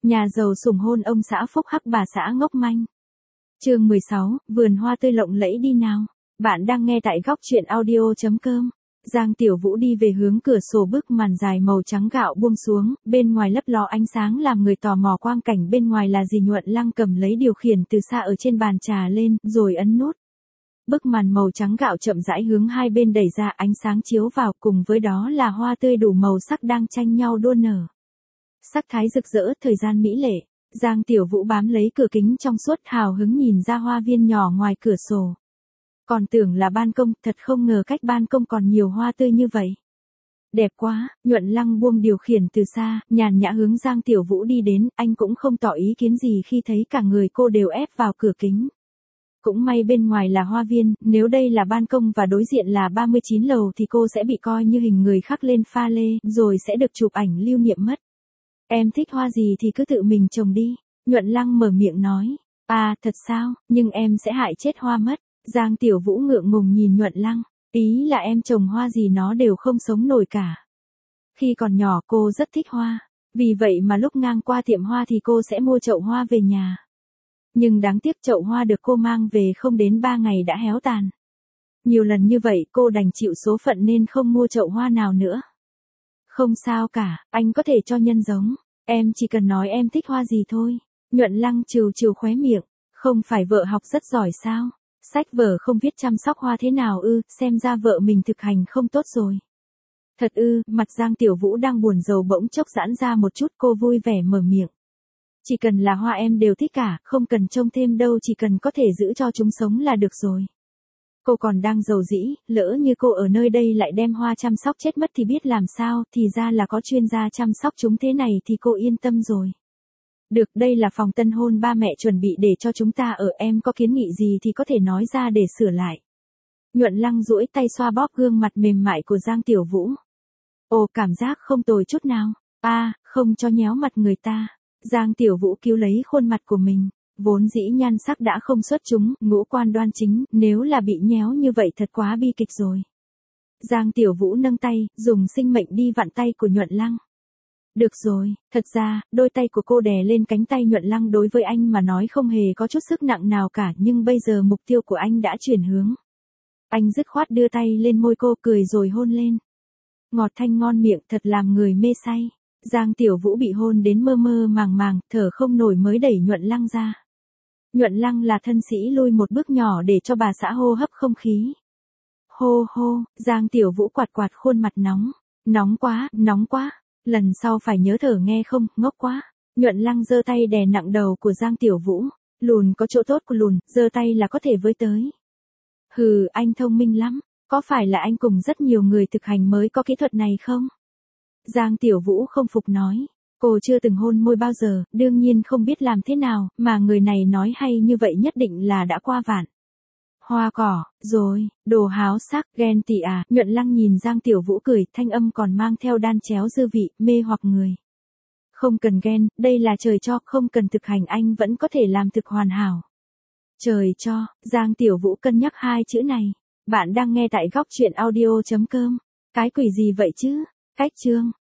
Nhà giàu sủng hôn ông xã phúc hắc bà xã ngốc manh. Chương 16, vườn hoa tươi lộng lẫy đi nào. Bạn đang nghe tại góc truyện audio.com. Giang Tiểu Vũ đi về hướng cửa sổ, bức màn dài màu trắng gạo buông xuống, bên ngoài lấp ló ánh sáng làm người tò mò quang cảnh bên ngoài là gì. Nhuận Lăng cầm lấy điều khiển từ xa ở trên bàn trà lên, rồi ấn nút. Bức màn màu trắng gạo chậm rãi hướng hai bên đẩy ra, ánh sáng chiếu vào, cùng với đó là hoa tươi đủ màu sắc đang tranh nhau đua nở. Sắc thái rực rỡ, thời gian mỹ lệ. Giang Tiểu Vũ bám lấy cửa kính trong suốt, hào hứng nhìn ra hoa viên nhỏ ngoài cửa sổ. Còn tưởng là ban công, thật không ngờ cách ban công còn nhiều hoa tươi như vậy. Đẹp quá. Nhuận Lăng buông điều khiển từ xa, nhàn nhã hướng Giang Tiểu Vũ đi đến, anh cũng không tỏ ý kiến gì khi thấy cả người cô đều ép vào cửa kính. Cũng may bên ngoài là hoa viên, nếu đây là ban công và đối diện là 39 lầu thì cô sẽ bị coi như hình người khắc lên pha lê, rồi sẽ được chụp ảnh lưu niệm mất. Em thích hoa gì thì cứ tự mình trồng đi. Nhuận Lăng mở miệng nói. À, thật sao, nhưng em sẽ hại chết hoa mất. Giang Tiểu Vũ ngượng ngùng nhìn Nhuận Lăng. Ý là em trồng hoa gì nó đều không sống nổi cả. Khi còn nhỏ cô rất thích hoa. Vì vậy mà lúc ngang qua tiệm hoa thì cô sẽ mua chậu hoa về nhà. Nhưng đáng tiếc chậu hoa được cô mang về không đến 3 ngày đã héo tàn. Nhiều lần như vậy cô đành chịu số phận nên không mua chậu hoa nào nữa. Không sao cả, anh có thể cho nhân giống. Em chỉ cần nói em thích hoa gì thôi. Nhuận Lăng trừ trừ khóe miệng. Không phải vợ học rất giỏi sao? Sách vở không viết chăm sóc hoa thế nào ư, xem ra vợ mình thực hành không tốt rồi. Thật ư, mặt Giang Tiểu Vũ đang buồn rầu bỗng chốc giãn ra một chút, cô vui vẻ mở miệng. Chỉ cần là hoa em đều thích cả, không cần trông thêm đâu, chỉ cần có thể giữ cho chúng sống là được rồi. Cô còn đang rầu rĩ, lỡ như cô ở nơi đây lại đem hoa chăm sóc chết mất thì biết làm sao, thì ra là có chuyên gia chăm sóc chúng thế này thì cô yên tâm rồi. Được, đây là phòng tân hôn ba mẹ chuẩn bị để cho chúng ta ở, em có kiến nghị gì thì có thể nói ra để sửa lại. Nhuận Lăng duỗi tay xoa bóp gương mặt mềm mại của Giang Tiểu Vũ. Ồ, cảm giác không tồi chút nào. À, không cho nhéo mặt người ta. Giang Tiểu Vũ cứu lấy khuôn mặt của mình. Vốn dĩ nhan sắc đã không xuất chúng, ngũ quan đoan chính, nếu là bị nhéo như vậy thật quá bi kịch rồi. Giang Tiểu Vũ nâng tay, dùng sinh mệnh đi vặn tay của Nhuận Lăng. Được rồi, thật ra, đôi tay của cô đè lên cánh tay Nhuận Lăng đối với anh mà nói không hề có chút sức nặng nào cả, nhưng bây giờ mục tiêu của anh đã chuyển hướng. Anh dứt khoát đưa tay lên môi cô, cười rồi hôn lên. Ngọt thanh ngon miệng, thật làm người mê say. Giang Tiểu Vũ bị hôn đến mơ mơ màng màng, thở không nổi mới đẩy Nhuận Lăng ra. Nhuận Lăng là thân sĩ lui một bước nhỏ để cho bà xã hô hấp không khí. Hô hô, Giang Tiểu Vũ quạt quạt khuôn mặt nóng. Nóng quá, nóng quá. Lần sau phải nhớ thở nghe không, ngốc quá. Nhuận Lăng giơ tay đè nặng đầu của Giang Tiểu Vũ. Lùn có chỗ tốt của lùn, giơ tay là có thể với tới. Hừ, anh thông minh lắm. Có phải là anh cùng rất nhiều người thực hành mới có kỹ thuật này không? Giang Tiểu Vũ không phục nói. Cô chưa từng hôn môi bao giờ, đương nhiên không biết làm thế nào, mà người này nói hay như vậy nhất định là đã qua vạn. Hoa cỏ, rồi, đồ háo sắc, ghen tị à. Nhuận Lăng nhìn Giang Tiểu Vũ cười, thanh âm còn mang theo đan chéo dư vị, mê hoặc người. Không cần ghen, đây là trời cho, không cần thực hành anh vẫn có thể làm thực hoàn hảo. Trời cho, Giang Tiểu Vũ cân nhắc hai chữ này. Bạn đang nghe tại góc truyện audio.com. Cái quỷ gì vậy chứ? Cách chương.